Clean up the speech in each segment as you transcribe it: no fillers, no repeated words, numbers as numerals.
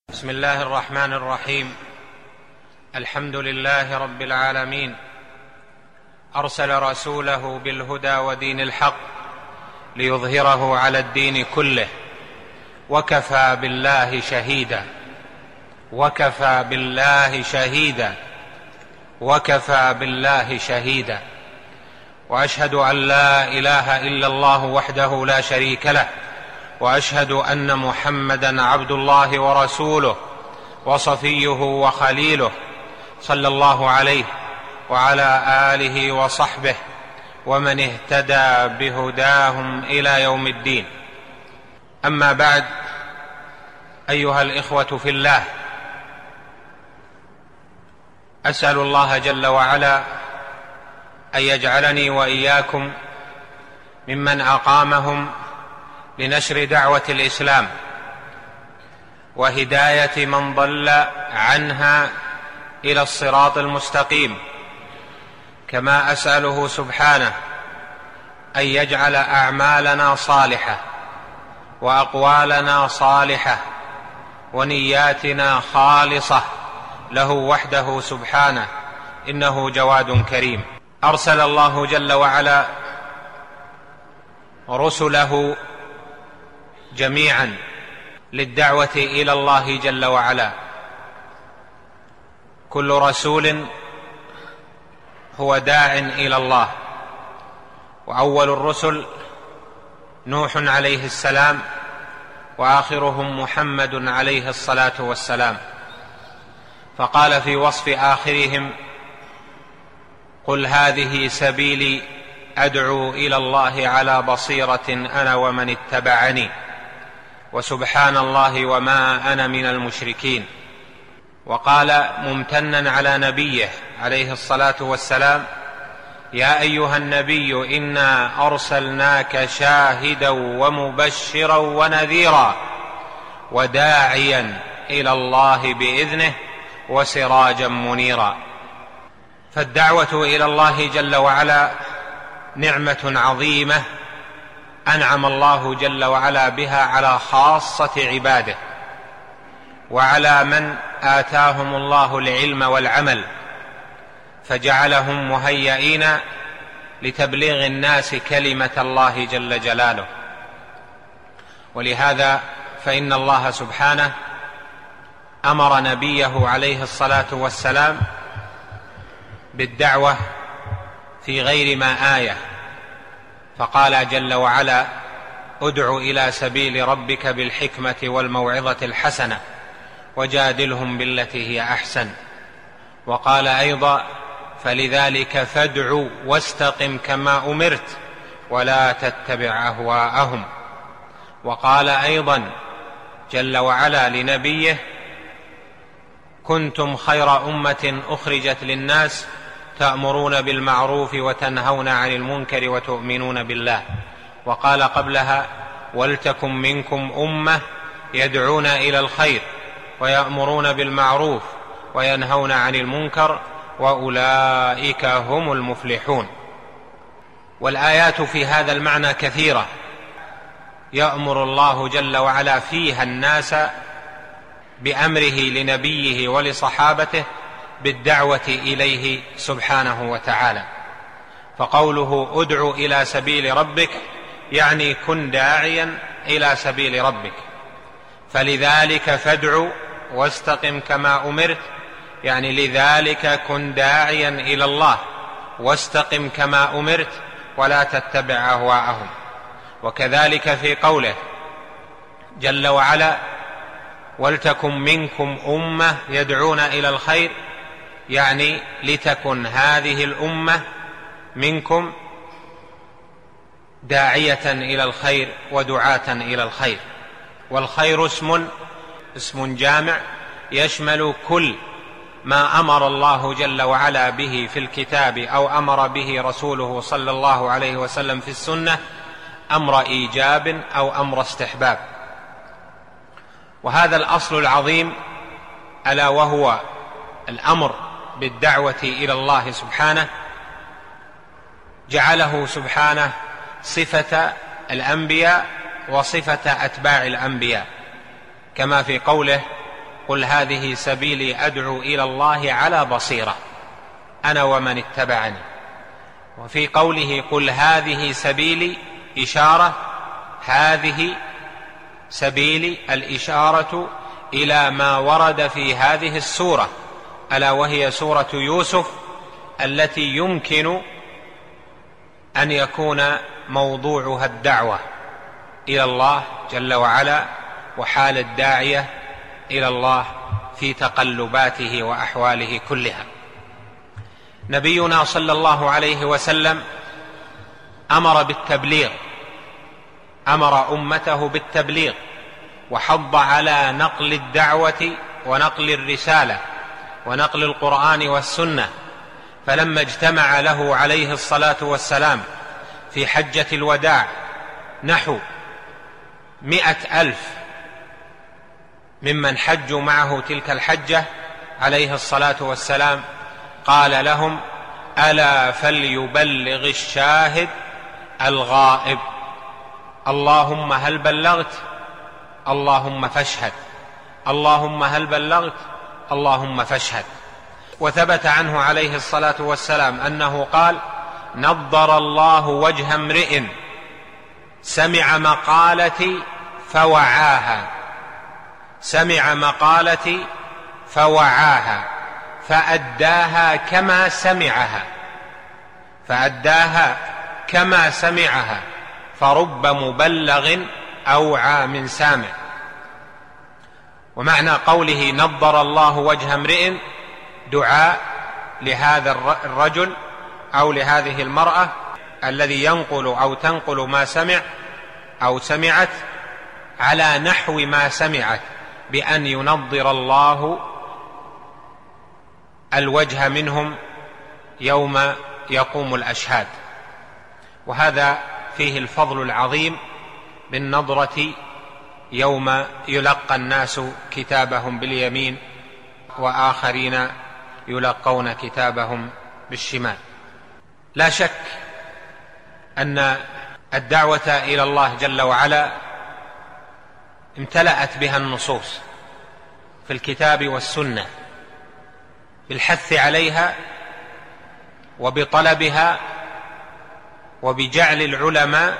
بسم الله الرحمن الرحيم. الحمد لله رب العالمين، أرسل رسوله بالهدى ودين الحق ليظهره على الدين كله، وكفى بالله شهيدا وكفى بالله شهيدا وكفى بالله شهيدا. وأشهد أن لا إله إلا الله وحده لا شريك له، وأشهد أن محمدًا عبد الله ورسوله وصفيه وخليله، صلى الله عليه وعلى آله وصحبه ومن اهتدى بهداهم إلى يوم الدين. أما بعد، أيها الإخوة في الله، أسأل الله جل وعلا أن يجعلني وإياكم ممن أقامهم لنشر دعوة الإسلام وهداية من ضل عنها إلى الصراط المستقيم، كما أسأله سبحانه أن يجعل أعمالنا صالحة وأقوالنا صالحة ونياتنا خالصة له وحده سبحانه، إنه جواد كريم. أرسل الله جل وعلا رسله جميعا للدعوة إلى الله جل وعلا. كل رسول هو داع إلى الله، وأول الرسل نوح عليه السلام، وآخرهم محمد عليه الصلاة والسلام. فقال في وصف آخرهم: قل هذه سبيلي أدعو إلى الله على بصيرة أنا ومن اتبعني، وسبحان الله وما أنا من المشركين. وقال ممتنا على نبيه عليه الصلاة والسلام: يا أيها النبي إنا أرسلناك شاهدا ومبشرا ونذيرا وداعيا إلى الله بإذنه وسراجا منيرا. فالدعوة إلى الله جل وعلا نعمة عظيمة أنعم الله جل وعلا بها على خاصة عباده، وعلى من آتاهم الله العلم والعمل فجعلهم مهيئين لتبليغ الناس كلمة الله جل جلاله. ولهذا فإن الله سبحانه أمر نبيه عليه الصلاة والسلام بالدعوة في غير ما آية، فقال جل وعلا: ادع إلى سبيل ربك بالحكمة والموعظة الحسنة وجادلهم بالتي هي أحسن. وقال أيضا: فلذلك فادع واستقم كما أمرت ولا تتبع أهواءهم. وقال أيضا جل وعلا لنبيه: كنتم خير أمة أخرجت للناس تأمرون بالمعروف وتنهون عن المنكر وتؤمنون بالله. وقال قبلها: ولتكن منكم أمة يدعون إلى الخير ويأمرون بالمعروف وينهون عن المنكر وأولئك هم المفلحون. والآيات في هذا المعنى كثيرة، يأمر الله جل وعلا فيها الناس بأمره لنبيه ولصحابته بالدعوة إليه سبحانه وتعالى. فقوله ادع إلى سبيل ربك يعني كن داعيا إلى سبيل ربك. فلذلك فادع واستقم كما أمرت، يعني لذلك كن داعيا إلى الله واستقم كما أمرت ولا تتبع أهواءهم. وكذلك في قوله جل وعلا: ولتكن منكم أمة يدعون إلى الخير، يعني لتكن هذه الأمة منكم داعية إلى الخير ودعاة إلى الخير. والخير اسم جامع يشمل كل ما أمر الله جل وعلا به في الكتاب أو أمر به رسوله صلى الله عليه وسلم في السنة، أمر إيجاب أو أمر استحباب. وهذا الأصل العظيم ألا وهو الأمر بالدعوة إلى الله سبحانه جعله سبحانه صفة الأنبياء وصفة أتباع الأنبياء، كما في قوله: قل هذه سبيلي أدعو إلى الله على بصيرة أنا ومن اتبعني. وفي قوله قل هذه سبيلي إشارة، هذه سبيلي الإشارة إلى ما ورد في هذه السورة، ألا وهي سورة يوسف، التي يمكن أن يكون موضوعها الدعوة إلى الله جل وعلا وحال الداعية إلى الله في تقلباته وأحواله كلها. نبينا صلى الله عليه وسلم أمر بالتبليغ، أمر أمته بالتبليغ، وحض على نقل الدعوة ونقل الرسالة ونقل القرآن والسنة. فلما اجتمع له عليه الصلاة والسلام في حجة الوداع نحو 100,000 ممن حجوا معه تلك الحجة عليه الصلاة والسلام، قال لهم: ألا فليبلغ الشاهد الغائب، اللهم هل بلغت؟ اللهم فاشهد، اللهم هل بلغت؟ اللهم فاشهد. وثبت عنه عليه الصلاة والسلام أنه قال: نضر الله وجه امرئ سمع مقالتي فوعاها، سمع مقالتي فوعاها فأداها كما سمعها، فأداها كما سمعها، فرب مبلغ أوعى من سامع. ومعنى قوله نضر الله وجه امرئ دعاء لهذا الرجل أو لهذه المرأة الذي ينقل أو تنقل ما سمع أو سمعت على نحو ما سمعت، بأن ينضر الله الوجه منهم يوم يقوم الأشهاد. وهذا فيه الفضل العظيم بالنضرة يوم يلقى الناس كتابهم باليمين وآخرين يلقون كتابهم بالشمال. لا شك أن الدعوة إلى الله جل وعلا امتلأت بها النصوص في الكتاب والسنة بالحث عليها وبطلبها، وبجعل العلماء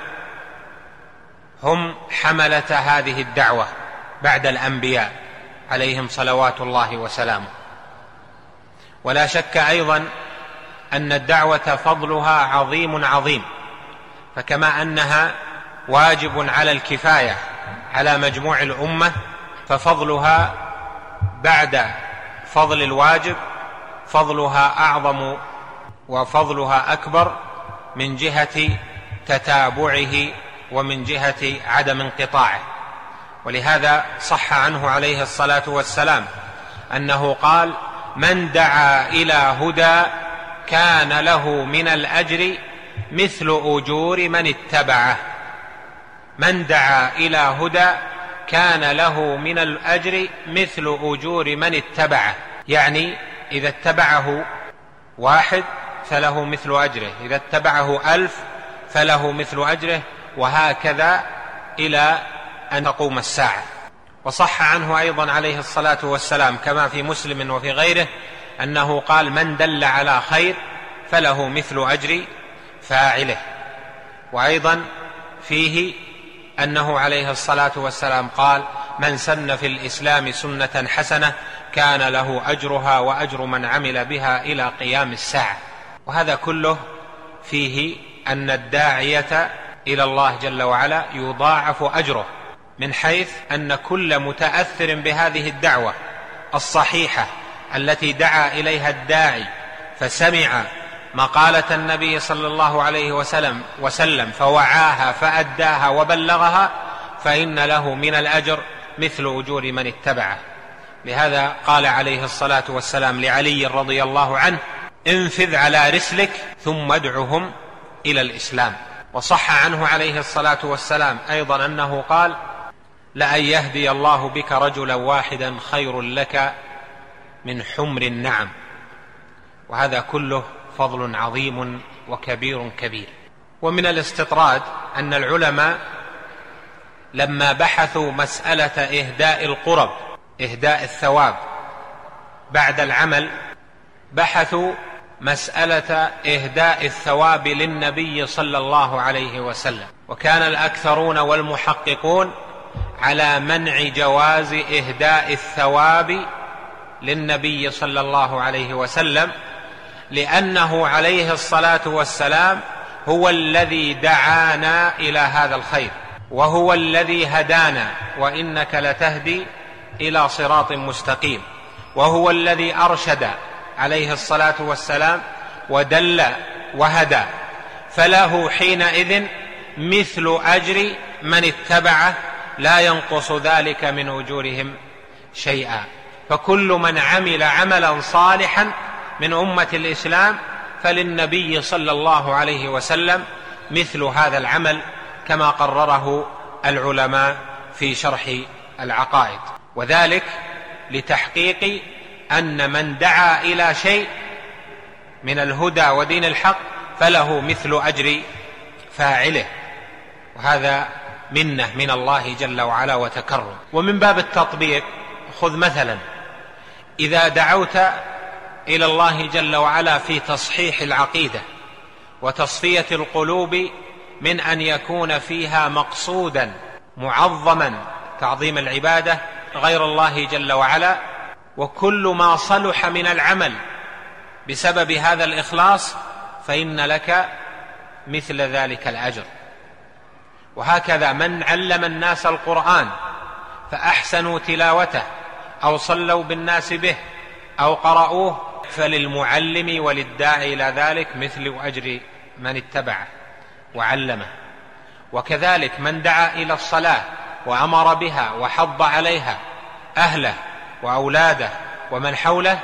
هم حملة هذه الدعوة بعد الأنبياء عليهم صلوات الله وسلامه. ولا شك أيضا أن الدعوة فضلها عظيم عظيم، فكما أنها واجب على الكفاية على مجموع الأمة، ففضلها بعد فضل الواجب فضلها أعظم وفضلها أكبر من جهة تتابعه ومن جهة عدم انقطاعه. ولهذا صح عنه عليه الصلاة والسلام أنه قال: من دعا إلى هدى كان له من الأجر مثل أجور من اتبعه. من دعا إلى هدى كان له من الأجر مثل أجور من اتبعه، يعني إذا اتبعه 1 فله مثل أجره، إذا اتبعه 1000 فله مثل أجره، وهكذا إلى أن تقوم الساعة. وصح عنه أيضا عليه الصلاة والسلام كما في مسلم وفي غيره أنه قال: من دل على خير فله مثل أجر فاعله. وأيضا فيه أنه عليه الصلاة والسلام قال: من سن في الإسلام سنة حسنة كان له أجرها وأجر من عمل بها إلى قيام الساعة. وهذا كله فيه أن الداعية إلى الله جل وعلا يضاعف أجره، من حيث أن كل متأثر بهذه الدعوة الصحيحة التي دعا إليها الداعي فسمع مقالة النبي صلى الله عليه وسلم فوعاها فأداها وبلغها، فإن له من الأجر مثل أجور من اتبعه. لهذا قال عليه الصلاة والسلام لعلي رضي الله عنه: انفذ على رسلك ثم ادعهم إلى الإسلام. وصح عنه عليه الصلاة والسلام أيضا أنه قال: لأن يهدي الله بك رجلا واحدا خير لك من حمر النعم. وهذا كله فضل عظيم وكبير كبير. ومن الاستطراد أن العلماء لما بحثوا مسألة إهداء القرب إهداء الثواب بعد العمل بحثوا مسألة إهداء الثواب للنبي صلى الله عليه وسلم، وكان الأكثرون والمحققون على منع جواز إهداء الثواب للنبي صلى الله عليه وسلم، لأنه عليه الصلاة والسلام هو الذي دعانا إلى هذا الخير، وهو الذي هدانا، وإنك لتهدي إلى صراط مستقيم، وهو الذي أرشد عليه الصلاة والسلام ودل وهدى، فله حينئذ مثل أجر من اتبعه لا ينقص ذلك من أجورهم شيئا. فكل من عمل عملا صالحا من أمة الإسلام فللنبي صلى الله عليه وسلم مثل هذا العمل كما قرره العلماء في شرح العقائد، وذلك لتحقيق أن من دعا إلى شيء من الهدى ودين الحق فله مثل أجر فاعله، وهذا منة من الله جل وعلا وتكرم. ومن باب التطبيق خذ مثلا إذا دعوت إلى الله جل وعلا في تصحيح العقيدة وتصفية القلوب من أن يكون فيها مقصودا معظما تعظيم العبادة غير الله جل وعلا، وكل ما صلح من العمل بسبب هذا الإخلاص فإن لك مثل ذلك الأجر. وهكذا من علم الناس القرآن فأحسنوا تلاوته أو صلوا بالناس به أو قرأوه فللمعلم وللداعي إلى ذلك مثل أجر من اتبعه وعلمه. وكذلك من دعا إلى الصلاة وأمر بها وحض عليها أهله وأولاده ومن حوله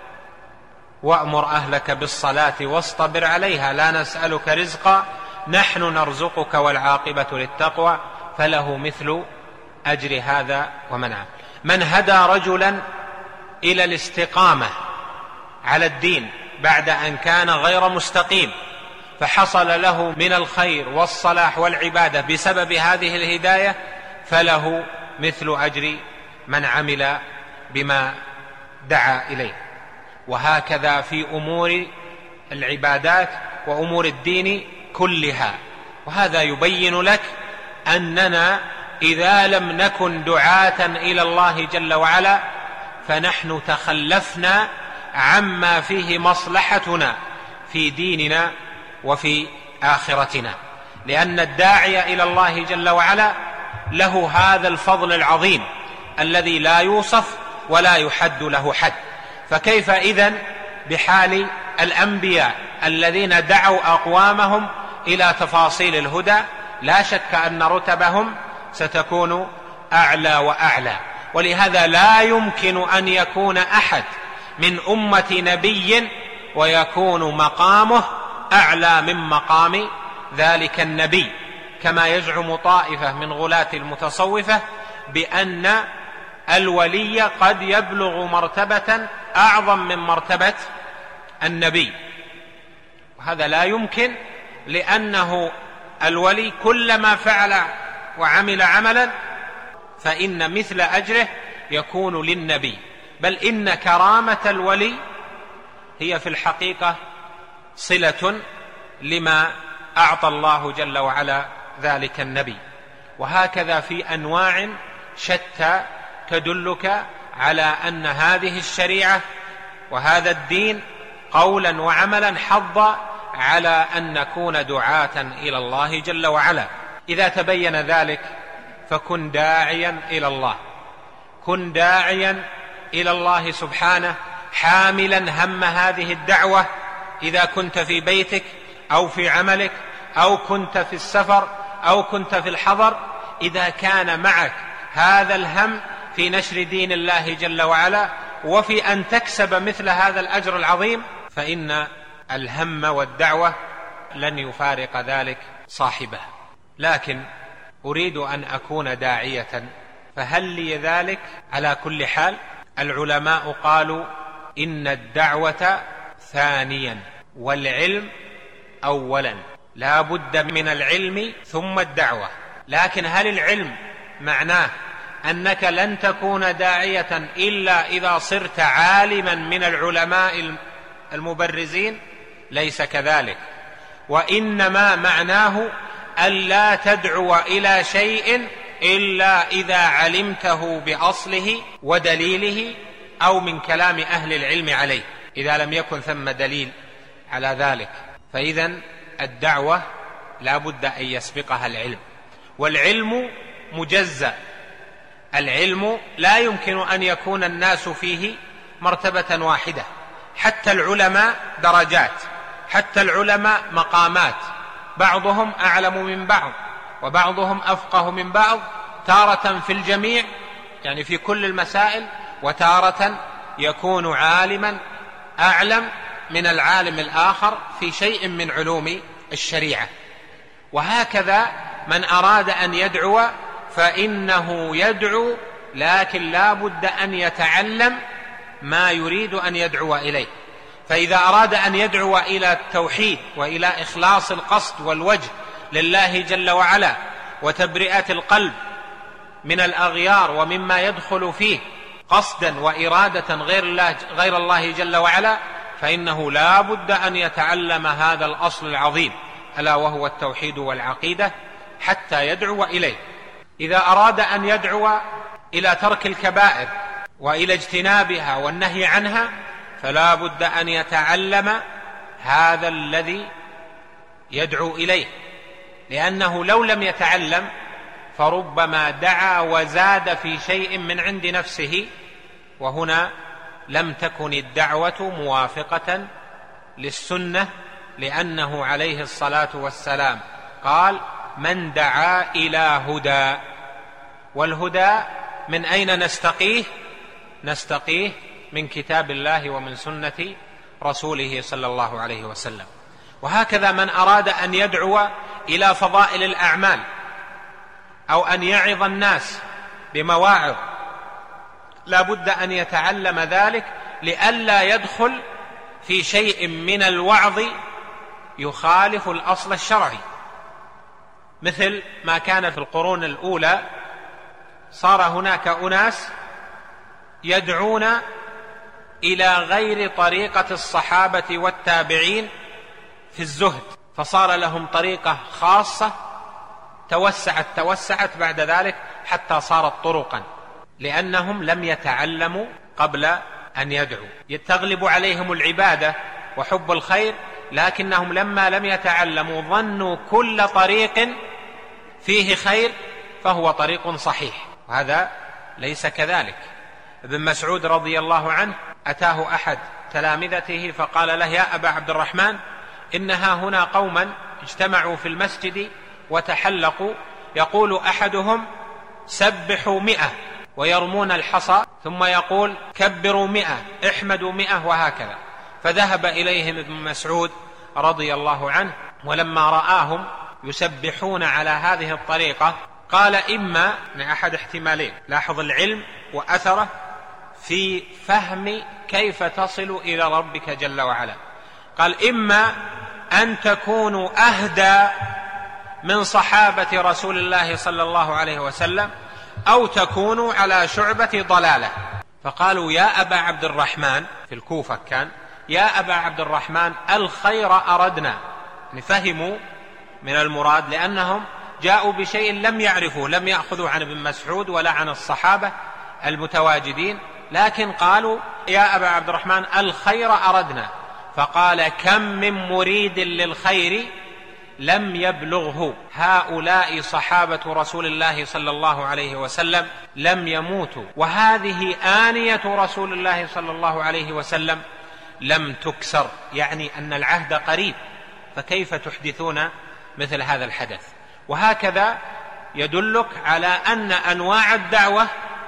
وأمر أهلك بالصلاة واصطبر عليها لا نسألك رزقا نحن نرزقك والعاقبة للتقوى فله مثل أجر هذا ومنعه. من هدى رجلا إلى الاستقامة على الدين بعد أن كان غير مستقيم فحصل له من الخير والصلاح والعبادة بسبب هذه الهداية فله مثل أجر من عمل بما دعا إليه. وهكذا في أمور العبادات وأمور الدين كلها. وهذا يبين لك أننا إذا لم نكن دعاة إلى الله جل وعلا فنحن تخلفنا عما فيه مصلحتنا في ديننا وفي آخرتنا، لأن الداعي إلى الله جل وعلا له هذا الفضل العظيم الذي لا يوصف ولا يحد له حد. فكيف إذن بحال الأنبياء الذين دعوا أقوامهم إلى تفاصيل الهدى؟ لا شك أن رتبهم ستكون أعلى وأعلى. ولهذا لا يمكن أن يكون أحد من أمة نبي ويكون مقامه أعلى من مقام ذلك النبي، كما يزعم طائفة من غلاة المتصوفة بأن الولي قد يبلغ مرتبة أعظم من مرتبة النبي، وهذا لا يمكن، لأنه الولي كلما فعل وعمل عملا فإن مثل أجره يكون للنبي، بل إن كرامة الولي هي في الحقيقة صلة لما أعطى الله جل وعلا ذلك النبي. وهكذا في أنواع شتى تدلك على أن هذه الشريعة وهذا الدين قولا وعملا حض على أن نكون دعاة إلى الله جل وعلا. إذا تبين ذلك فكن داعيا إلى الله، كن داعيا إلى الله سبحانه حاملا هم هذه الدعوة إذا كنت في بيتك أو في عملك أو كنت في السفر أو كنت في الحضر. إذا كان معك هذا الهم في نشر دين الله جل وعلا وفي أن تكسب مثل هذا الأجر العظيم فإن الهم والدعوة لن يفارق ذلك صاحبه. لكن أريد أن أكون داعية، فهل لي ذلك على كل حال؟ العلماء قالوا إن الدعوة ثانيا والعلم أولا، لا بد من العلم ثم الدعوة. لكن هل العلم معناه أنك لن تكون داعية إلا إذا صرت عالما من العلماء المبرزين، ليس كذلك، وإنما معناه ألا تدعو إلى شيء إلا إذا علمته بأصله ودليله أو من كلام أهل العلم عليه. إذا لم يكن ثم دليل على ذلك فإذن الدعوة لا بد أن يسبقها العلم، والعلم مجزأ. العلم لا يمكن أن يكون الناس فيه مرتبة واحدة، حتى العلماء درجات، حتى العلماء مقامات، بعضهم أعلم من بعض وبعضهم أفقه من بعض، تارة في الجميع يعني في كل المسائل، وتارة يكون عالما أعلم من العالم الآخر في شيء من علوم الشريعة. وهكذا من أراد أن يدعو فإنه يدعو، لكن لا بد أن يتعلم ما يريد أن يدعو إليه. فإذا أراد أن يدعو إلى التوحيد وإلى إخلاص القصد والوجه لله جل وعلا وتبرئة القلب من الأغيار ومما يدخل فيه قصدا وإرادة غير الله جل وعلا، فإنه لا بد أن يتعلم هذا الأصل العظيم ألا وهو التوحيد والعقيدة حتى يدعو إليه. إذا أراد أن يدعو إلى ترك الكبائر وإلى اجتنابها والنهي عنها فلا بد أن يتعلم هذا الذي يدعو إليه، لأنه لو لم يتعلم فربما دعا وزاد في شيء من عند نفسه، وهنا لم تكن الدعوة موافقة للسنة، لأنه عليه الصلاة والسلام قال: من دعا إلى هدى. والهدى من أين نستقيه؟ نستقيه من كتاب الله ومن سنة رسوله صلى الله عليه وسلم. وهكذا من أراد أن يدعو إلى فضائل الأعمال أو أن يعظ الناس بمواعظ لا بد أن يتعلم ذلك لئلا يدخل في شيء من الوعظ يخالف الأصل الشرعي، مثل ما كان في القرون الأولى. صار هناك أناس يدعون إلى غير طريقة الصحابة والتابعين في الزهد، فصار لهم طريقة خاصة توسعت بعد ذلك حتى صارت طرقا، لأنهم لم يتعلموا قبل أن يدعوا. تغلب عليهم العبادة وحب الخير، لكنهم لما لم يتعلموا ظنوا كل طريق فيه خير فهو طريق صحيح، وهذا ليس كذلك. ابن مسعود رضي الله عنه أتاه أحد تلامذته فقال له: يا أبا عبد الرحمن، إنها هنا قوما اجتمعوا في المسجد وتحلقوا، يقول أحدهم: سبحوا 100، ويرمون الحصى، ثم يقول: كبروا 100، احمدوا 100، وهكذا. فذهب إليهم ابن مسعود رضي الله عنه، ولما رآهم يسبحون على هذه الطريقة قال: إما من أحد احتمالين، لاحظ العلم وأثره في فهم كيف تصل إلى ربك جل وعلا. قال: إما أن تكونوا أهدى من صحابة رسول الله صلى الله عليه وسلم، أو تكونوا على شعبة ضلالة. فقالوا: يا أبا عبد الرحمن، في الكوفة كان، يا أبا عبد الرحمن الخير أردنا. فهموا من المراد، لأنهم جاءوا بشيء لم يعرفوا، لم يأخذوا عن ابن مسعود ولا عن الصحابة المتواجدين، لكن قالوا: يا أبا عبد الرحمن الخير أردنا. فقال: كم من مريد للخير لم يبلغه. هؤلاء صحابة رسول الله صلى الله عليه وسلم لم يموتوا، وهذه آنية رسول الله صلى الله عليه وسلم لم تكسر، يعني أن العهد قريب، فكيف تحدثون مثل هذا الحدث؟ وهكذا يدلك على أن أنواع الدعوة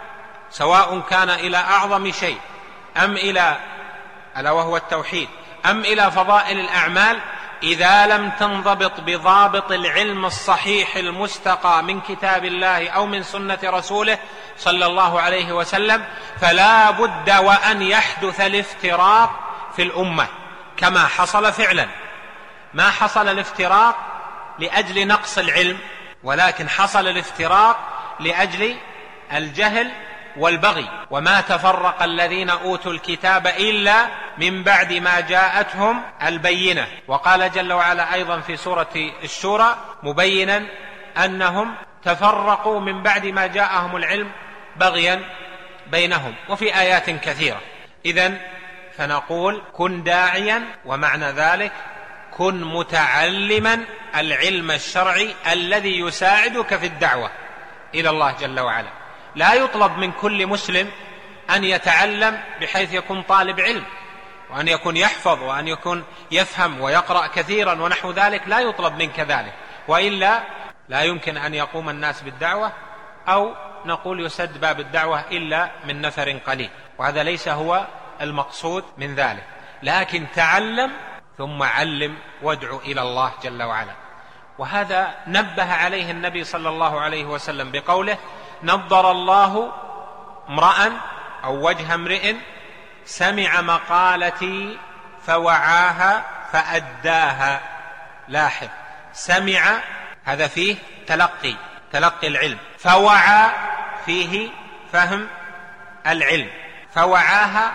سواء كان إلى أعظم شيء أم إلى ألا وهو التوحيد أم إلى فضائل الأعمال، إذا لم تنضبط بضابط العلم الصحيح المستقى من كتاب الله أو من سنة رسوله صلى الله عليه وسلم، فلا بد وأن يحدث الافتراق في الأمة كما حصل فعلا. ما حصل الافتراق لأجل نقص العلم، ولكن حصل الافتراق لأجل الجهل والبغي. وما تفرق الذين أوتوا الكتاب إلا من بعد ما جاءتهم البينة. وقال جل وعلا أيضا في سورة الشورى مبينا أنهم تفرقوا من بعد ما جاءهم العلم بغيا بينهم، وفي آيات كثيرة. إذن فنقول كن داعيا، ومعنى ذلك كن متعلما العلم الشرعي الذي يساعدك في الدعوة إلى الله جل وعلا. لا يطلب من كل مسلم أن يتعلم بحيث يكون طالب علم، وأن يكون يحفظ، وأن يكون يفهم ويقرأ كثيرا ونحو ذلك، لا يطلب منك ذلك، وإلا لا يمكن أن يقوم الناس بالدعوة، أو نقول يسد باب الدعوة إلا من نفر قليل، وهذا ليس هو المقصود من ذلك. لكن تعلم ثم علم وادع إلى الله جل وعلا. وهذا نبه عليه النبي صلى الله عليه وسلم بقوله: نضر الله امرأ أو وجه امرئ سمع مقالتي فوعاها فأداها. لاحظ، سمع هذا فيه تلقي العلم، فوعى فيه فهم العلم، فوعاها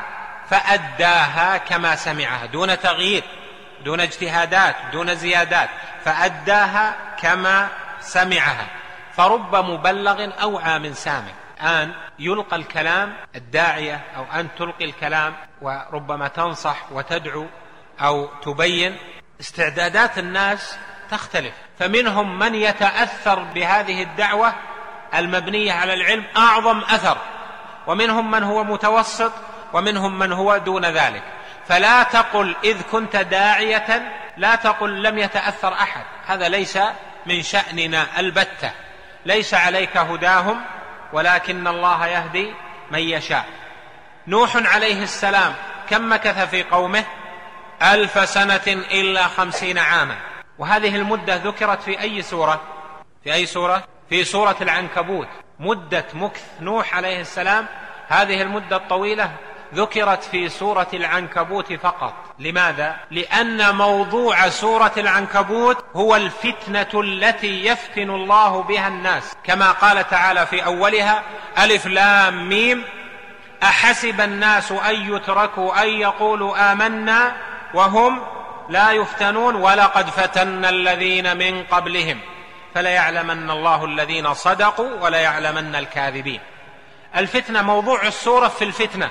فأداها كما سمعها دون تغيير، دون اجتهادات، دون زيادات، فأداها كما سمعها. فرب مبلغ أوعى من سامع. الآن يلقى الكلام الداعية، أو أن تلقي الكلام وربما تنصح وتدعو أو تبين، استعدادات الناس تختلف، فمنهم من يتأثر بهذه الدعوة المبنية على العلم أعظم أثر، ومنهم من هو متوسط، ومنهم من هو دون ذلك. فلا تقل إذ كنت داعية، لا تقل لم يتأثر أحد، هذا ليس من شأننا البتة، ليس عليك هداهم ولكن الله يهدي من يشاء. نوح عليه السلام كم مكث في قومه؟ 1000 سنة إلا 50 عاما. وهذه المدة ذكرت في أي سورة؟ في سورة العنكبوت. مدة مكث نوح عليه السلام هذه المدة الطويلة ذكرت في سورة العنكبوت فقط. لماذا؟ لأن موضوع سورة العنكبوت هو الفتنة التي يفتن الله بها الناس، كما قال تعالى في أولها: ألف لام ميم أحسب الناس أن يتركوا أن يقولوا آمنا وهم لا يفتنون ولقد فتنا الذين من قبلهم فليعلمن الله الذين صدقوا وليعلمن الكاذبين. الفتنة موضوع السورة في الفتنة،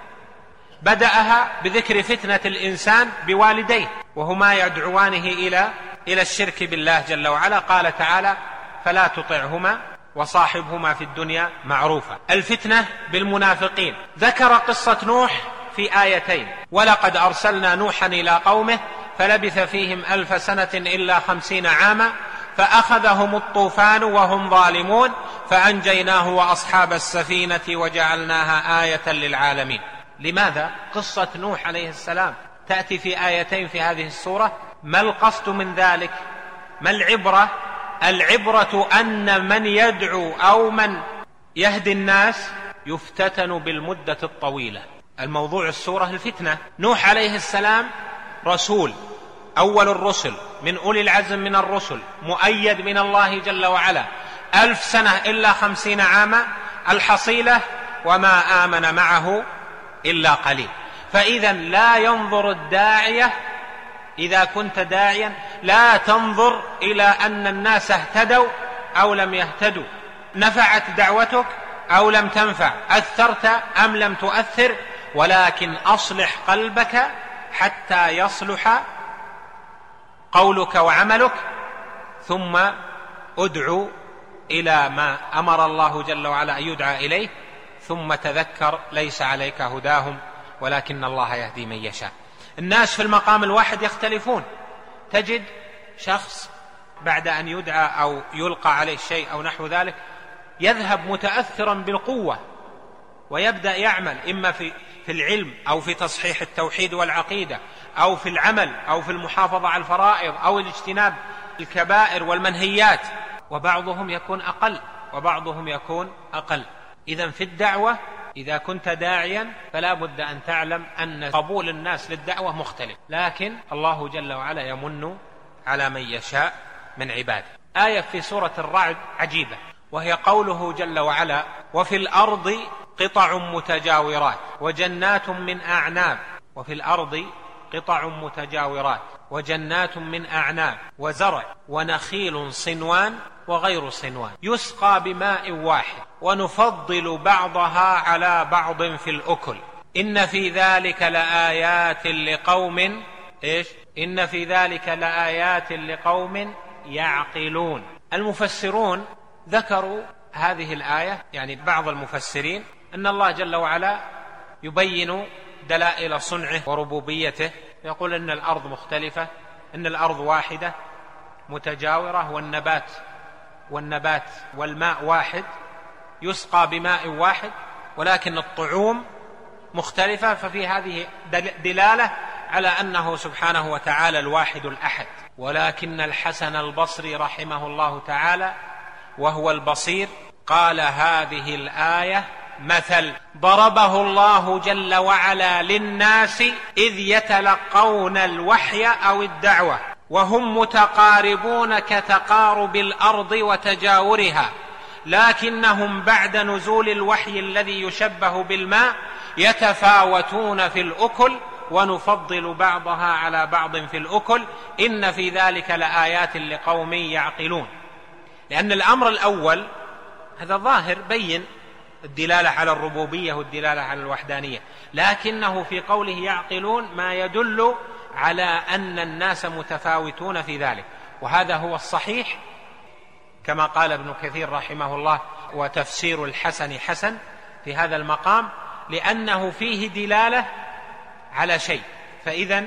بدأها بذكر فتنة الإنسان بوالديه وهما يدعوانه إلى الشرك بالله جل وعلا. قال تعالى: فلا تطعهما وصاحبهما في الدنيا معروفا. الفتنة بالمنافقين، ذكر قصة نوح في آيتين: ولقد أرسلنا نوحا إلى قومه فلبث فيهم 1000 سنة إلا 50 عاما فأخذهم الطوفان وهم ظالمون فأنجيناه وأصحاب السفينة وجعلناها آية للعالمين. لماذا قصة نوح عليه السلام تأتي في آيتين في هذه السورة؟ ما القصد من ذلك؟ ما العبرة؟ العبرة أن من يدعو أو من يهدي الناس يفتتن بالمدة الطويلة. الموضوع السورة الفتنة. نوح عليه السلام رسول، أول الرسل، من أولي العزم من الرسل، مؤيد من الله جل وعلا، 1000 سنة إلا 50 عاما. الحصيلة: وما آمن معه إلا قليل. فإذا لا ينظر الداعية، إذا كنت داعيا لا تنظر إلى أن الناس اهتدوا أو لم يهتدوا، نفعت دعوتك أو لم تنفع، أثرت أم لم تؤثر، ولكن أصلح قلبك حتى يصلح قولك وعملك، ثم ادعو إلى ما أمر الله جل وعلا أن يدعى إليه، ثم تذكر ليس عليك هداهم ولكن الله يهدي من يشاء. الناس في المقام الواحد يختلفون. تجد شخص بعد أن يدعى أو يلقى عليه شيء أو نحو ذلك يذهب متأثرا بالقوة ويبدأ يعمل، إما في العلم أو في تصحيح التوحيد والعقيدة أو في العمل أو في المحافظة على الفرائض أو الاجتناب الكبائر والمنهيات، وبعضهم يكون أقل وبعضهم يكون أقل. إذن في الدعوة إذا كنت داعيا فلا بد أن تعلم أن قبول الناس للدعوة مختلف، لكن الله جل وعلا يمن على من يشاء من عباده. آية في سورة الرعد عجيبة: وهي قوله جل وعلا: وفي الأرض قطع متجاورات وجنات من أعناب. وفي الأرض قطع متجاورات وجنات من أعناب وزرع ونخيل صنوان وغير صنوان يسقى بماء واحد ونفضل بعضها على بعض في الأكل إن في ذلك لآيات لقوم إن في ذلك لآيات لقوم يعقلون. المفسرون ذكروا هذه الآية، يعني بعض المفسرين، أن الله جل وعلا يبين دلائل صنعه وربوبيته، يقول أن الأرض مختلفة، أن الأرض واحدة متجاورة، والنبات والماء واحد يسقى بماء واحد، ولكن الطعوم مختلفة. ففي هذه دلالة على أنه سبحانه وتعالى الواحد الأحد. ولكن الحسن البصري رحمه الله تعالى وهو البصير قال: هذه الآية مثل ضربه الله جل وعلا للناس إذ يتلقون الوحي أو الدعوة وهم متقاربون كتقارب الأرض وتجاورها، لكنهم بعد نزول الوحي الذي يشبه بالماء يتفاوتون في الأكل ونفضل بعضها على بعض في الأكل إن في ذلك لآيات لقوم يعقلون. لأن الأمر الأول هذا ظاهر بين الدلالة على الربوبية والدلالة على الوحدانية، لكنه في قوله يعقلون ما يدل على أن الناس متفاوتون في ذلك، وهذا هو الصحيح كما قال ابن كثير رحمه الله: وتفسير الحسن حسن في هذا المقام، لأنه فيه دلالة على شيء. فإذن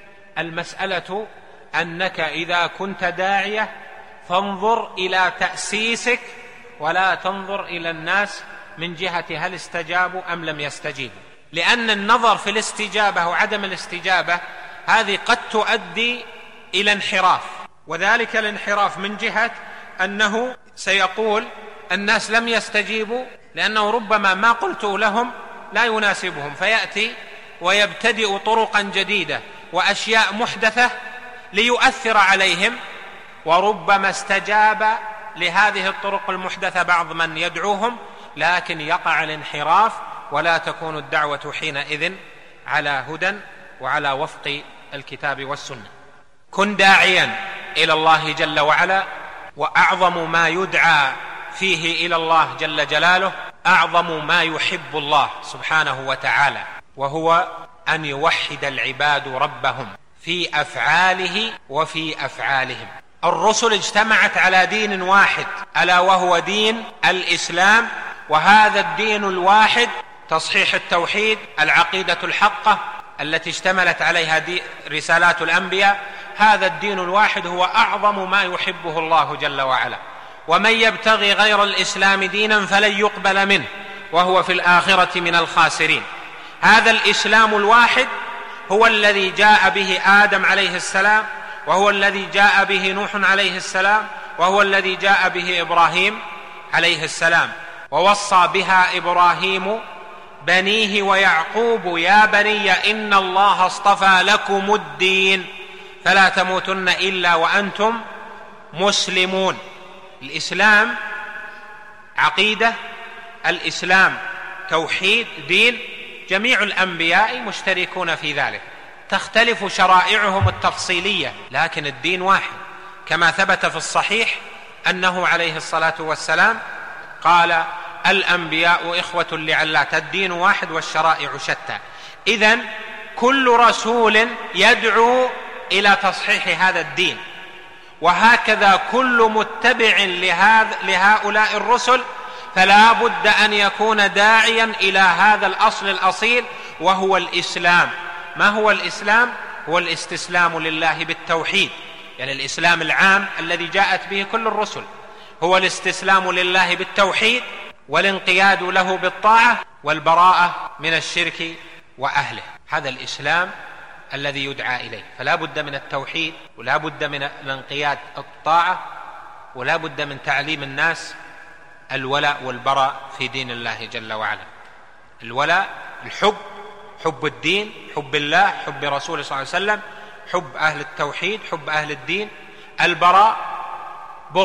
المسألة أنك إذا كنت داعية فانظر إلى تأسيسك ولا تنظر إلى الناس من جهة هل استجابوا أم لم يستجيبوا، لأن النظر في الاستجابة وعدم الاستجابة هذه قد تؤدي إلى انحراف، وذلك الانحراف من جهة أنه سيقول الناس لم يستجيبوا لأنه ربما ما قلت لهم لا يناسبهم، فيأتي ويبتدئ طرقا جديدة وأشياء محدثة ليؤثر عليهم، وربما استجاب لهذه الطرق المحدثة بعض من يدعوهم، لكن يقع الانحراف ولا تكون الدعوة حينئذ على هدى وعلى وفق الكتاب والسنة. كن داعيا إلى الله جل وعلا، وأعظم ما يدعى فيه إلى الله جل جلاله أعظم ما يحب الله سبحانه وتعالى، وهو أن يوحد العباد ربهم في أفعاله وفي أفعالهم. الرسل اجتمعت على دين واحد ألا وهو دين الإسلام، وهذا الدين الواحد تصحيح التوحيد، العقيدة الحقة التي اشتملت عليها رسالات الأنبياء، هذا الدين الواحد هو أعظم ما يحبه الله جل وعلا. ومن يبتغي غير الإسلام دينا فلن يقبل منه وهو في الآخرة من الخاسرين. هذا الإسلام الواحد هو الذي جاء به آدم عليه السلام، وهو الذي جاء به نوح عليه السلام، وهو الذي جاء به إبراهيم عليه السلام، ووصى بها إبراهيم بنيه ويعقوب: يا بني إن الله اصطفى لكم الدين فلا تموتن إلا وأنتم مسلمون. الإسلام عقيدة، الإسلام توحيد، دين، جميع الأنبياء مشتركون في ذلك، تختلف شرائعهم التفصيلية لكن الدين واحد، كما ثبت في الصحيح أنه عليه الصلاة والسلام قال: الأنبياء إخوة لعلات، الدين واحد والشرائع شتى. إذن كل رسول يدعو إلى تصحيح هذا الدين، وهكذا كل متبع لهؤلاء الرسل فلا بد أن يكون داعيا إلى هذا الأصل الأصيل وهو الإسلام. ما هو الإسلام؟ هو الاستسلام لله بالتوحيد، يعني الإسلام العام الذي جاءت به كل الرسل هو الاستسلام لله بالتوحيد والانقياد له بالطاعة والبراءة من الشرك وأهله. هذا الإسلام الذي يدعى إليه، فلا بد من التوحيد ولا بد من الانقياد الطاعة ولا بد من تعليم الناس الولاء والبراء في دين الله جل وعلا. الولاء الحب، حب الدين، حب الله، حب رسوله صلى الله عليه وسلم، حب أهل التوحيد، حب أهل الدين. البراء بغض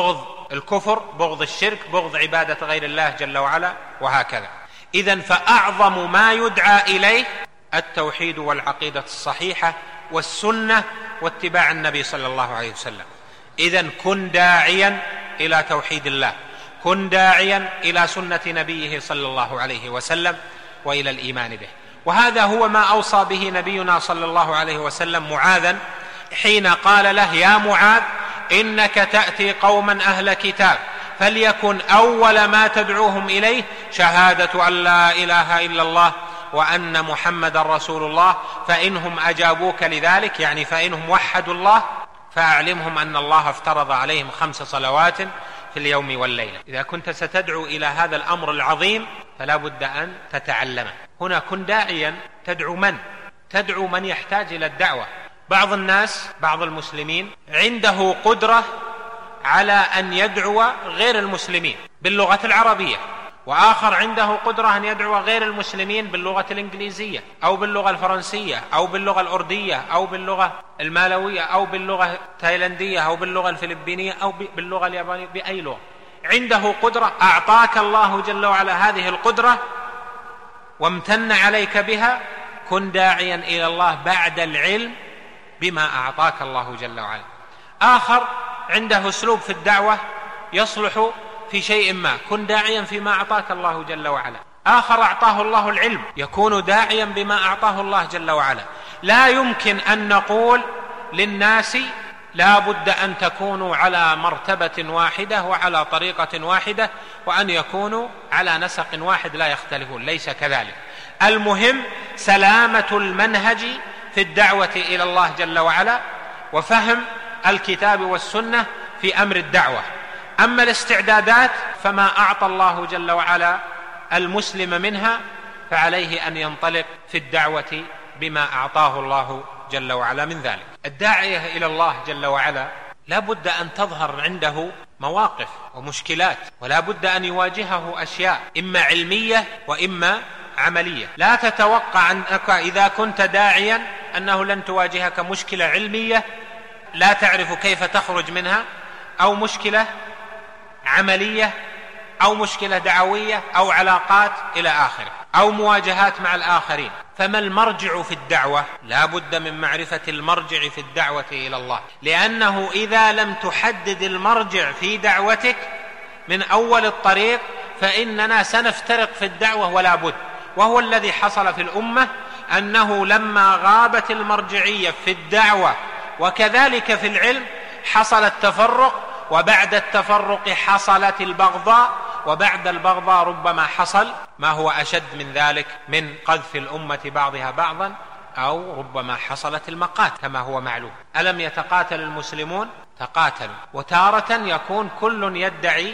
الكفر، بغض الشرك، بغض عبادة غير الله جل وعلا، وهكذا. إذن فأعظم ما يدعى إليه التوحيد والعقيدة الصحيحة والسنة واتباع النبي صلى الله عليه وسلم. إذن كن داعيا إلى توحيد الله، كن داعيا إلى سنة نبيه صلى الله عليه وسلم وإلى الإيمان به. وهذا هو ما أوصى به نبينا صلى الله عليه وسلم معاذا حين قال له: يا معاذ إنك تأتي قوما أهل كتاب فليكن أول ما تدعوهم إليه شهادة أن لا إله إلا الله وأن محمد رسول الله، فإنهم أجابوك لذلك، يعني فإنهم وحدوا الله، فأعلمهم أن الله افترض عليهم 5 صلوات في اليوم والليلة. إذا كنت ستدعو إلى هذا الأمر العظيم فلا بد أن تتعلمه. هنا كن داعيا، تدعو من؟ تدعو من يحتاج إلى الدعوة. بعض الناس، بعض المسلمين عنده قدرة على أن يدعو غير المسلمين باللغة العربية، وآخر عنده قدرة أن يدعو غير المسلمين باللغة الإنجليزية أو باللغة الفرنسية أو باللغة الأردية أو باللغة المالوية أو باللغة التايلاندية أو باللغة الفلبينية أو باللغة اليابانية، بأي لغة عنده قدرة. أعطاك الله جل وعلا هذه القدرة وامتن عليك بها، كن داعيا إلى الله بعد العلم بما أعطاك الله جل وعلا. آخر عنده أسلوب في الدعوة يصلح في شيء ما، كن داعيا فيما أعطاك الله جل وعلا. آخر أعطاه الله العلم، يكون داعيا بما أعطاه الله جل وعلا. لا يمكن أن نقول للناس لا بد أن تكونوا على مرتبة واحدة وعلى طريقة واحدة وأن يكونوا على نسق واحد لا يختلفون، ليس كذلك. المهم سلامة المنهج في الدعوة إلى الله جل وعلا وفهم الكتاب والسنة في أمر الدعوة. أما الاستعدادات فما أعطى الله جل وعلا المسلم منها فعليه أن ينطلق في الدعوة بما أعطاه الله جل وعلا من ذلك. الداعية إلى الله جل وعلا لا بد أن تظهر عنده مواقف ومشكلات، ولا بد أن يواجهه أشياء إما علمية وإما عملية. لا تتوقع أنك إذا كنت داعيا أنه لن تواجهك مشكلة علمية لا تعرف كيف تخرج منها، أو مشكلة عملية، أو مشكلة دعوية، أو علاقات إلى آخره، أو مواجهات مع الآخرين. فما المرجع في الدعوة؟ لا بد من معرفة المرجع في الدعوة إلى الله، لأنه إذا لم تحدد المرجع في دعوتك من أول الطريق فإننا سنفترق في الدعوة ولا بد. وهو الذي حصل في الأمة، أنه لما غابت المرجعية في الدعوة وكذلك في العلم حصل التفرق، وبعد التفرق حصلت البغضاء، وبعد البغضاء ربما حصل ما هو أشد من ذلك من قذف الأمة بعضها بعضا، أو ربما حصلت المقات كما هو معلوم. ألم يتقاتل المسلمون؟ تقاتلوا. وتارة يكون كل يدعي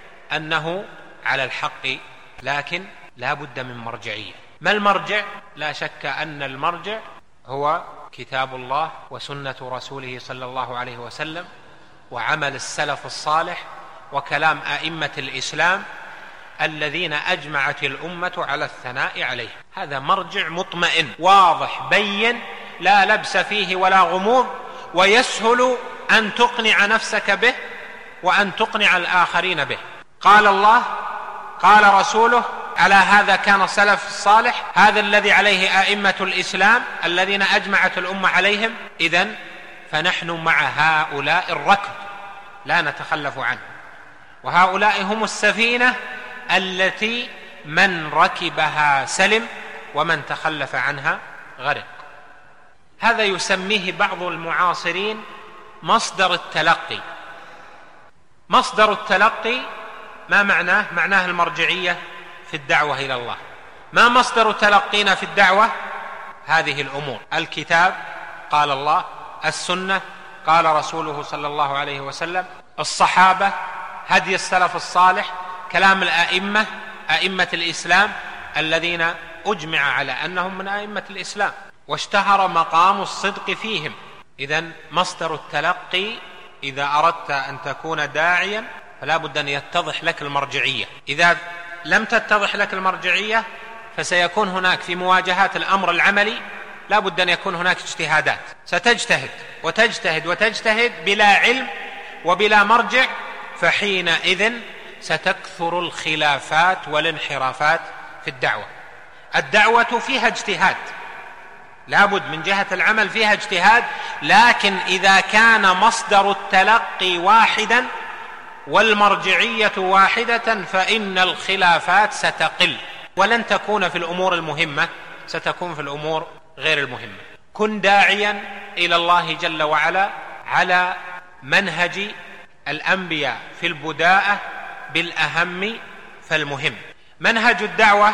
أنه على الحق، لكن لا بد من مرجعية. ما المرجع؟ لا شك أن المرجع هو كتاب الله وسنة رسوله صلى الله عليه وسلم وعمل السلف الصالح وكلام أئمة الإسلام الذين أجمعت الأمة على الثناء عليه. هذا مرجع مطمئن واضح بين لا لبس فيه ولا غموض، ويسهل أن تقنع نفسك به وأن تقنع الآخرين به. قال الله، قال رسوله، على هذا كان السلف الصالح، هذا الذي عليه أئمة الإسلام الذين أجمعت الأمة عليهم. إذن فنحن مع هؤلاء الركب لا نتخلف عنه، وهؤلاء هم السفينة التي من ركبها سلم ومن تخلف عنها غرق. هذا يسميه بعض المعاصرين مصدر التلقي. مصدر التلقي ما معناه؟ معناه المرجعية في الدعوة إلى الله. ما مصدر تلقينا في الدعوة؟ هذه الأمور: الكتاب قال الله، السنة قال رسوله صلى الله عليه وسلم، الصحابة، هدي السلف الصالح، كلام الأئمة، أئمة الإسلام الذين أجمع على أنهم من أئمة الإسلام واشتهر مقام الصدق فيهم. إذن مصدر التلقي إذا أردت أن تكون داعيا فلا بد أن يتضح لك المرجعية. إذا لم تتضح لك المرجعية فسيكون هناك في مواجهات الأمر العملي لا بد أن يكون هناك اجتهادات، ستجتهد وتجتهد وتجتهد بلا علم وبلا مرجع، فحينئذ ستكثر الخلافات والانحرافات في الدعوة. الدعوة فيها اجتهاد، لابد من جهة العمل فيها اجتهاد، لكن إذا كان مصدر التلقي واحدا والمرجعية واحدة فإن الخلافات ستقل، ولن تكون في الأمور المهمة، ستكون في الأمور غير المهمة. كن داعيا إلى الله جل وعلا على منهج الأنبياء في البداءة بالأهم فالمهم. منهج الدعوة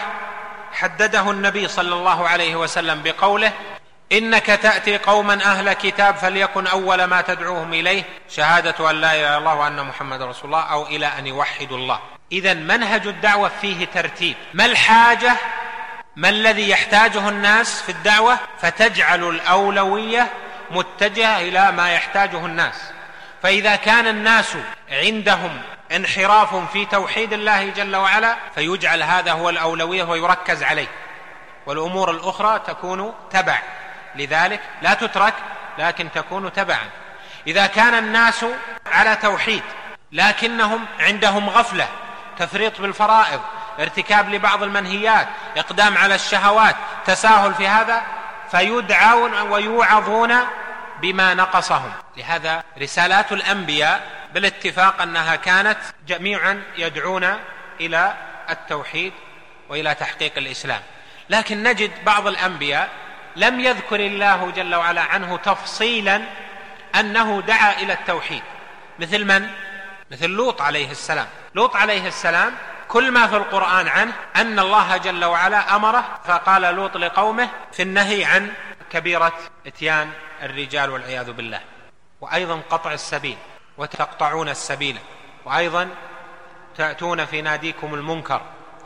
حدده النبي صلى الله عليه وسلم بقوله: إنك تأتي قوما أهل كتاب فليكن أول ما تدعوهم إليه شهادة أن لا إله إلا الله وأن محمد رسول الله، أو إلى أن يوحدوا الله. إذن منهج الدعوة فيه ترتيب. ما الحاجة؟ ما الذي يحتاجه الناس في الدعوة؟ فتجعل الأولوية متجهة إلى ما يحتاجه الناس. فإذا كان الناس عندهم انحراف في توحيد الله جل وعلا فيجعل هذا هو الأولوية ويركز عليه، والأمور الأخرى تكون تبع لذلك، لا تترك لكن تكون تبعا. إذا كان الناس على توحيد لكنهم عندهم غفلة، تفريط بالفرائض، ارتكاب لبعض المنهيات، إقدام على الشهوات، تساهل في هذا، فيدعون ويوعظون بما نقصهم. لهذا رسالات الأنبياء بالاتفاق أنها كانت جميعا يدعون إلى التوحيد وإلى تحقيق الإسلام. لكن نجد بعض الأنبياء لم يذكر الله جل وعلا عنه تفصيلا أنه دعا إلى التوحيد، مثل من؟ مثل لوط عليه السلام. لوط عليه السلام كل ما في القرآن عنه أن الله جل وعلا أمره، فقال لوط لقومه في النهي عن كبيرة إتيان الرجال والعياذ بالله، وأيضا قطع السبيل وتقطعون السبيل، وأيضا تأتون في ناديكم المنكر،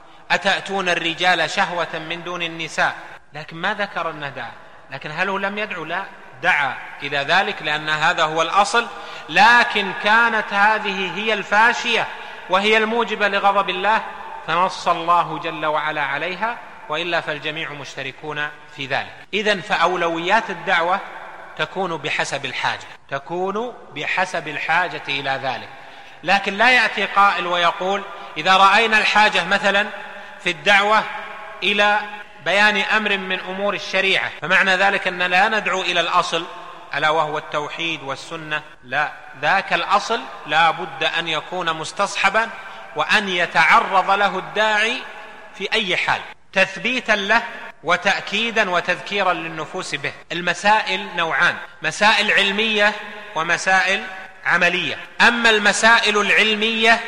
أتأتون الرجال شهوة من دون النساء. لكن ما ذكر أنه دعا. لكن هل هو لم يدعو؟ لا، دعا إلى ذلك لأن هذا هو الأصل، لكن كانت هذه هي الفاشية وهي الموجبة لغضب الله فنص الله جل وعلا عليها، وإلا فالجميع مشتركون في ذلك. إذن فأولويات الدعوة تكون بحسب الحاجة، تكون بحسب الحاجة إلى ذلك. لكن لا يأتي قائل ويقول إذا رأينا الحاجة مثلا في الدعوة إلى بيان أمر من أمور الشريعة فمعنى ذلك أن لا ندعو إلى الأصل ألا وهو التوحيد والسنة، لا، ذاك الأصل لا بد أن يكون مستصحبا وأن يتعرض له الداعي في أي حال تثبيتا له وتأكيدا وتذكيرا للنفوس به. المسائل نوعان: مسائل علمية ومسائل عملية. أما المسائل العلمية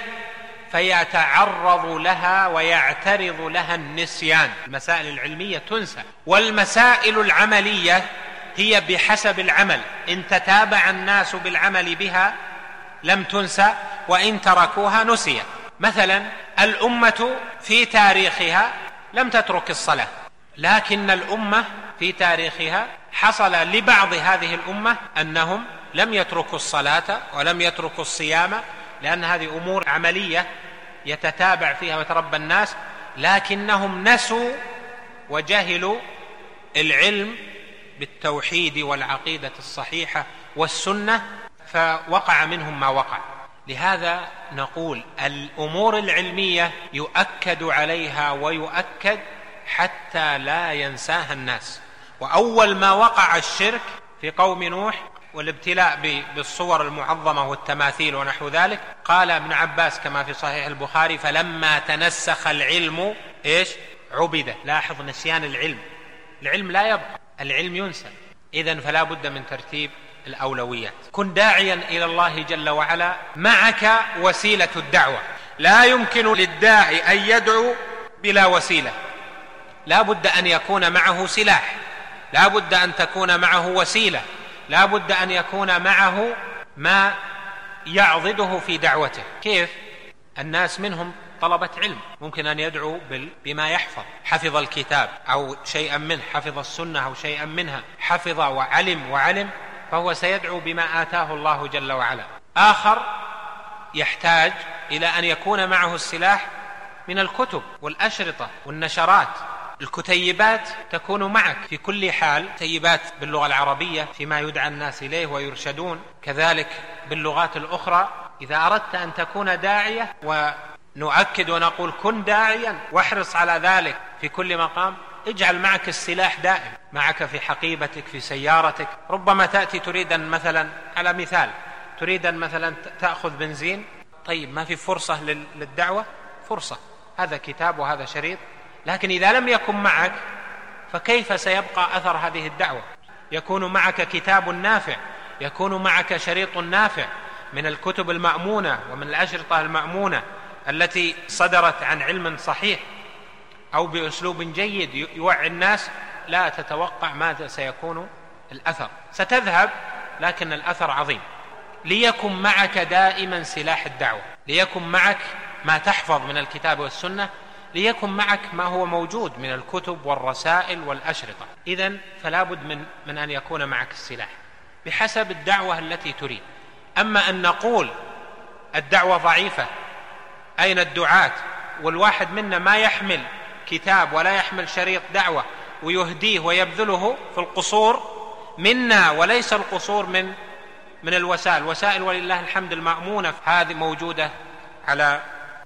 فيتعرض لها ويعترض لها النسيان، المسائل العلمية تنسى، والمسائل العملية هي بحسب العمل، إن تتابع الناس بالعمل بها لم تنسى، وإن تركوها نسيت. مثلا الأمة في تاريخها لم تترك الصلاة، لكن الأمة في تاريخها حصل لبعض هذه الأمة أنهم لم يتركوا الصلاة ولم يتركوا الصيام، لأن هذه أمور عملية يتتابع فيها ويتربى الناس، لكنهم نسوا وجهلوا العلم بالتوحيد والعقيدة الصحيحة والسنة، فوقع منهم ما وقع. لهذا نقول الأمور العلمية يؤكد عليها ويؤكد حتى لا ينساها الناس. وأول ما وقع الشرك في قوم نوح والابتلاء بالصور المعظمة والتماثيل ونحو ذلك، قال ابن عباس كما في صحيح البخاري: فلما تنسخ العلم عبده. لاحظ نسيان العلم لا يبقى، العلم ينسى. إذن فلا بد من ترتيب الأولويات. كن داعيا إلى الله جل وعلا، معك وسيلة الدعوة. لا يمكن للداعي أن يدعو بلا وسيلة، لا بد أن يكون معه سلاح، لا بد أن تكون معه وسيلة، لا بد أن يكون معه ما يعضده في دعوته. كيف؟ الناس منهم طلبة علم، ممكن أن يدعو بما يحفظ، حفظ الكتاب أو شيئا منه، حفظ السنة أو شيئا منها، حفظ وعلم فهو سيدعو بما آتاه الله جل وعلا. آخر يحتاج إلى أن يكون معه السلاح من الكتب والأشرطة والنشرات. الكتيبات تكون معك في كل حال، كتيبات باللغة العربية فيما يدعى الناس إليه ويرشدون، كذلك باللغات الأخرى إذا أردت أن تكون داعية، ونؤكد ونقول كن داعيا واحرص على ذلك في كل مقام، اجعل معك السلاح دائم معك في حقيبتك في سيارتك. ربما تأتي تريد أن مثلا، على مثال، تريد أن مثلا تأخذ بنزين، طيب ما في فرصة للدعوة؟ فرصة، هذا كتاب وهذا شريط. لكن إذا لم يكن معك فكيف سيبقى أثر هذه الدعوة؟ يكون معك كتاب نافع، يكون معك شريط نافع من الكتب المأمونة ومن الأشرطة المأمونة التي صدرت عن علم صحيح أو بأسلوب جيد يوعي الناس، لا تتوقع ماذا سيكون الأثر. ستذهب لكن الأثر عظيم. ليكن معك دائما سلاح الدعوة، ليكن معك ما تحفظ من الكتاب والسنة، ليكن معك ما هو موجود من الكتب والرسائل والأشرطة. إذن فلا بد من أن يكون معك السلاح بحسب الدعوة التي تريد. أما أن نقول الدعوة ضعيفة، أين الدعاة، والواحد منا ما يحمل كتاب ولا يحمل شريط دعوة ويهديه ويبذله في القصور منا، وليس القصور من الوسائل. وسائل ولله الحمد المأمونة هذه موجودة على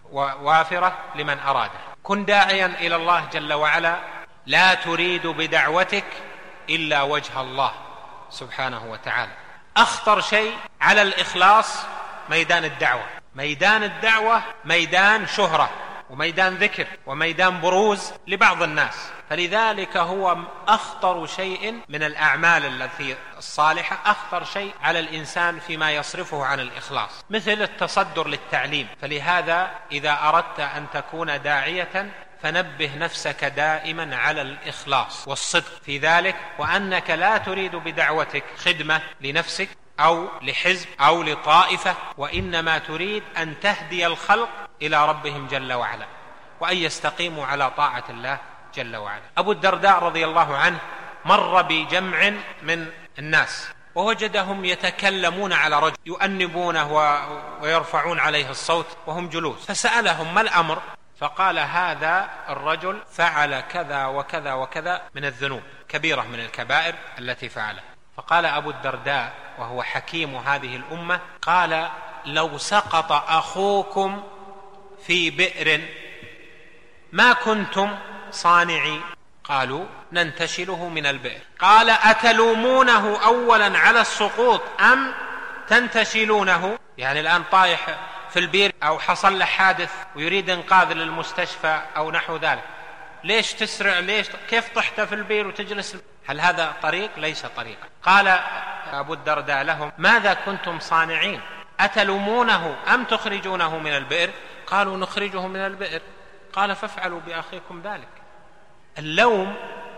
وافرة لمن أراده. كن داعيا إلى الله جل وعلا، لا تريد بدعوتك إلا وجه الله سبحانه وتعالى. أخطر شيء على الإخلاص ميدان الدعوة. ميدان الدعوة ميدان شهرة وميدان ذكر وميدان بروز لبعض الناس، فلذلك هو أخطر شيء من الأعمال التي الصالحة، أخطر شيء على الإنسان فيما يصرفه عن الإخلاص، مثل التصدر للتعليم. فلهذا إذا أردت أن تكون داعية فنبه نفسك دائما على الإخلاص والصدق في ذلك، وأنك لا تريد بدعوتك خدمة لنفسك أو لحزب أو لطائفة، وإنما تريد أن تهدي الخلق إلى ربهم جل وعلا، وأن يستقيموا على طاعة الله جل وعلا. أبو الدرداء رضي الله عنه مر بجمع من الناس ووجدهم يتكلمون على رجل، يؤنبونه ويرفعون عليه الصوت وهم جلوس، فسألهم ما الأمر؟ فقال هذا الرجل فعل كذا وكذا وكذا من الذنوب، كبيرة من الكبائر التي فعلها. فقال أبو الدرداء وهو حكيم هذه الأمة، قال لو سقط أخوكم في بئر ما كنتم صانعين؟ قالوا ننتشله من البئر. قال أتلومونه أولا على السقوط أم تنتشلونه؟ يعني الآن طايح في البئر أو حصل له حادث ويريد إنقاذ للمستشفى أو نحو ذلك، ليش تسرع؟ ليش كيف طحت في البئر وتجلس؟ هل هذا طريق؟ ليس طريقا. قال أبو الدرداء لهم ماذا كنتم صانعين؟ أتلومونه أم تخرجونه من البئر؟ قالوا نخرجه من البئر. قال فافعلوا بأخيكم ذلك. اللوم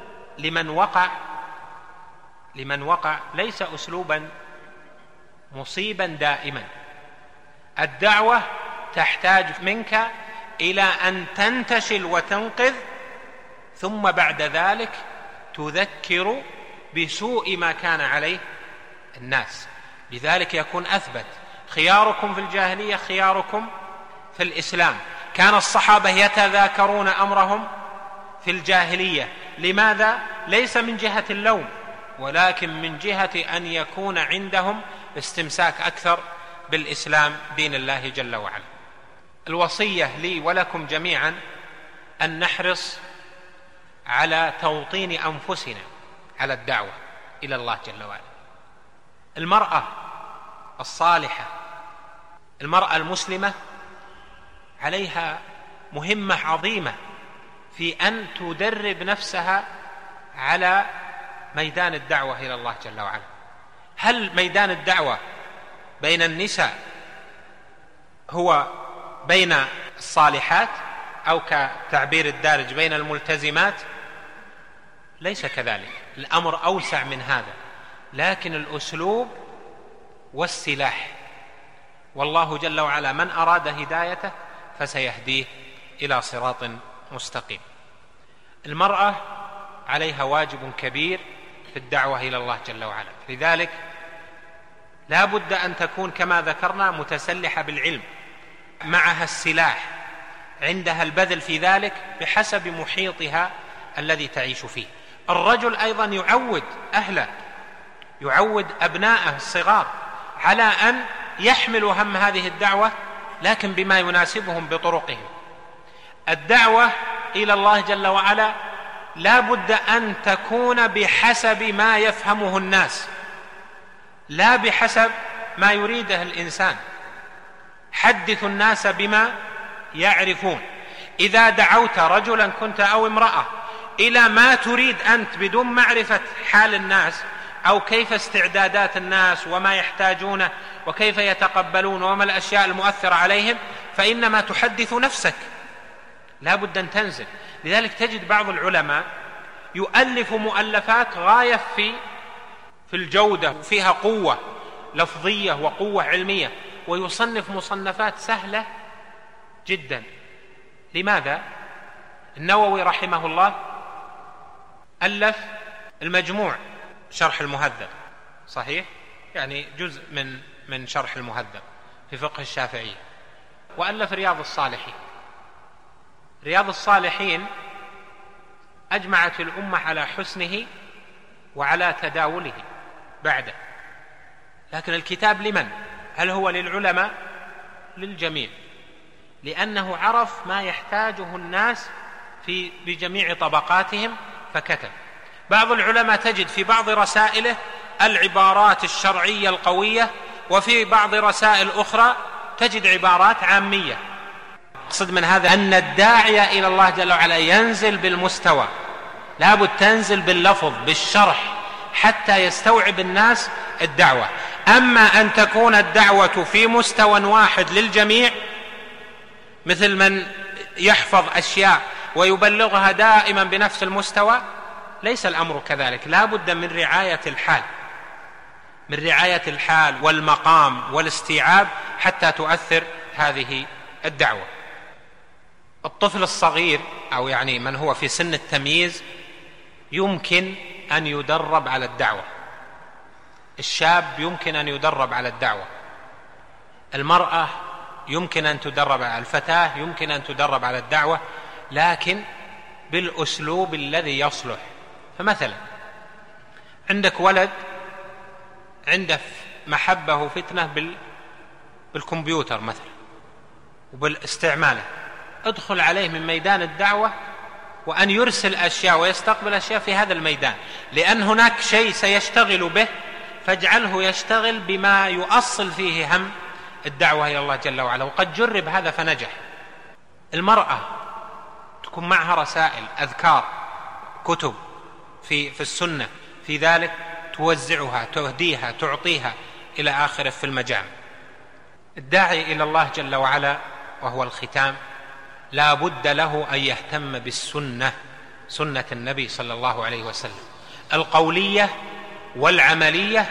لمن وقع ليس أسلوبا مصيبا دائما. الدعوة تحتاج منك إلى أن تنتشل وتنقذ، ثم بعد ذلك تذكر بسوء ما كان عليه الناس، لذلك يكون أثبت. خياركم في الجاهلية خياركم في الإسلام. كان الصحابة يتذاكرون أمرهم في الجاهلية. لماذا؟ ليس من جهة اللوم، ولكن من جهة أن يكون عندهم استمساك أكثر بالإسلام دين الله جل وعلا. الوصية لي ولكم جميعا أن نحرص على توطين أنفسنا على الدعوة إلى الله جل وعلا. المرأة الصالحة، المرأة المسلمة، عليها مهمة عظيمة في أن تدرب نفسها على ميدان الدعوة إلى الله جل وعلا. هل ميدان الدعوة بين النساء هو بين الصالحات أو كتعبير الدارج بين الملتزمات؟ ليس كذلك، الأمر أوسع من هذا، لكن الأسلوب والسلاح. والله جل وعلا من أراد هدايته فسيهديه إلى صراط مستقيم. المرأة عليها واجب كبير في الدعوة إلى الله جل وعلا، لذلك لا بد أن تكون كما ذكرنا متسلحة بالعلم، معها السلاح، عندها البذل في ذلك بحسب محيطها الذي تعيش فيه. الرجل أيضا يعود أهله، يعود أبناءه الصغار على أن يحملوا هم هذه الدعوة لكن بما يناسبهم بطرقهم. الدعوة إلى الله جل وعلا لا بد أن تكون بحسب ما يفهمه الناس، لا بحسب ما يريده الإنسان. حدثوا الناس بما يعرفون. إذا دعوت رجلا كنت أو امرأة إلى ما تريد أنت بدون معرفة حال الناس أو كيف استعدادات الناس وما يحتاجونه وكيف يتقبلون وما الأشياء المؤثرة عليهم، فإنما تحدث نفسك، لا بد أن تنزل. لذلك تجد بعض العلماء يؤلف مؤلفات غاية في الجودة وفيها قوة لفظية وقوة علمية، ويصنف مصنفات سهلة جدا. لماذا؟ النووي رحمه الله ألف المجموع شرح المهذب، صحيح؟ يعني جزء من شرح المهذب في فقه الشافعية. وألف رياض الصالحين. رياض الصالحين أجمعت الأمة على حسنه وعلى تداوله بعده. لكن الكتاب لمن؟ هل هو للعلماء؟ للجميع، لأنه عرف ما يحتاجه الناس بجميع طبقاتهم فكتب. بعض العلماء تجد في بعض رسائله العبارات الشرعية القوية، وفي بعض رسائل أخرى تجد عبارات عامية. أقصد من هذا أن الداعية إلى الله جل وعلا ينزل بالمستوى، لابد تنزل باللفظ بالشرح حتى يستوعب الناس الدعوة. أما أن تكون الدعوة في مستوى واحد للجميع مثل من يحفظ أشياء ويبلغها دائما بنفس المستوى، ليس الأمر كذلك. لا بد من رعاية الحال، من رعاية الحال والمقام والاستيعاب حتى تؤثر هذه الدعوة. الطفل الصغير أو يعني من هو في سن التمييز يمكن أن يدرب على الدعوة. الشاب يمكن أن يدرب على الدعوة. المرأة يمكن أن تدرب على الفتاة، يمكن أن تدرب على الدعوة، لكن بالأسلوب الذي يصلح. فمثلا عندك ولد عنده محبة وفتنة بالكمبيوتر مثلا وبالاستعماله، ادخل عليه من ميدان الدعوة وأن يرسل أشياء ويستقبل أشياء في هذا الميدان، لأن هناك شيء سيشتغل به، فاجعله يشتغل بما يؤصل فيه هم الدعوة إلى الله جل وعلا. وقد جرب هذا فنجح. المرأة تكون معها رسائل أذكار كتب في السنة، في ذلك توزعها تهديها تعطيها إلى آخره في المجامع. الداعي إلى الله جل وعلا وهو الختام لا بد له أن يهتم بالسنة، سنة النبي صلى الله عليه وسلم، القولية والعملية،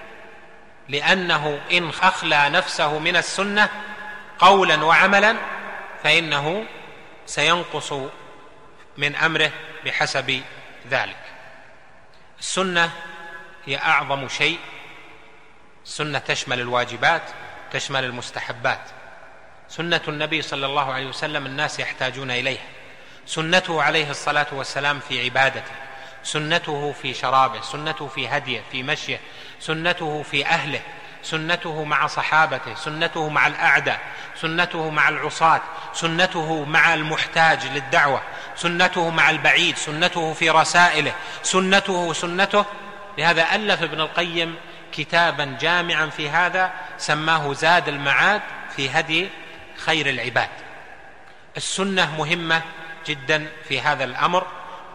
لأنه إن أخلى نفسه من السنة قولا وعملا فإنه سينقص من أمره بحسب ذلك. السنة هي أعظم شيء. السنة تشمل الواجبات، تشمل المستحبات. سنة النبي صلى الله عليه وسلم الناس يحتاجون إليها. سنته عليه الصلاة والسلام في عبادته، سنته في شرابه، سنته في هديه، في مشيه، سنته في أهله، سنته مع صحابته، سنته مع الأعداء، سنته مع العصاة، سنته مع المحتاج للدعوة، سنته مع البعيد، سنته في رسائله، سنته. لهذا ألف ابن القيم كتابا جامعا في هذا سماه زاد المعاد في هدي خير العباد. السنة مهمة جدا في هذا الأمر،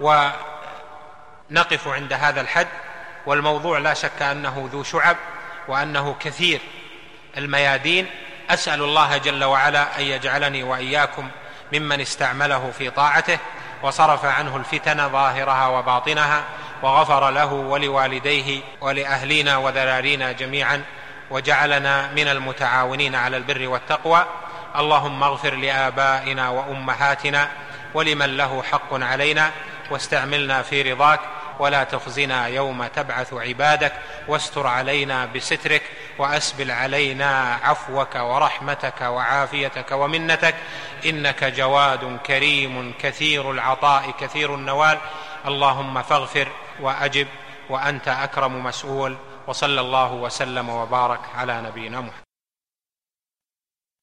ونقف عند هذا الحد. والموضوع لا شك أنه ذو شعب وأنه كثير الميادين. أسأل الله جل وعلا أن يجعلني وإياكم ممن استعمله في طاعته وصرف عنه الفتن ظاهرها وباطنها، وغفر له ولوالديه ولأهلنا وذرارينا جميعا، وجعلنا من المتعاونين على البر والتقوى. اللهم اغفر لآبائنا وأمهاتنا ولمن له حق علينا، واستعملنا في رضاك ولا تخزنا يوم تبعث عبادك، واستر علينا بسترك، وأسبل علينا عفوك ورحمتك وعافيتك ومنتك، إنك جواد كريم كثير العطاء كثير النوال. اللهم فاغفر وأجب وأنت أكرم مسؤول. وصلى الله وسلم وبارك على نبينا محمد.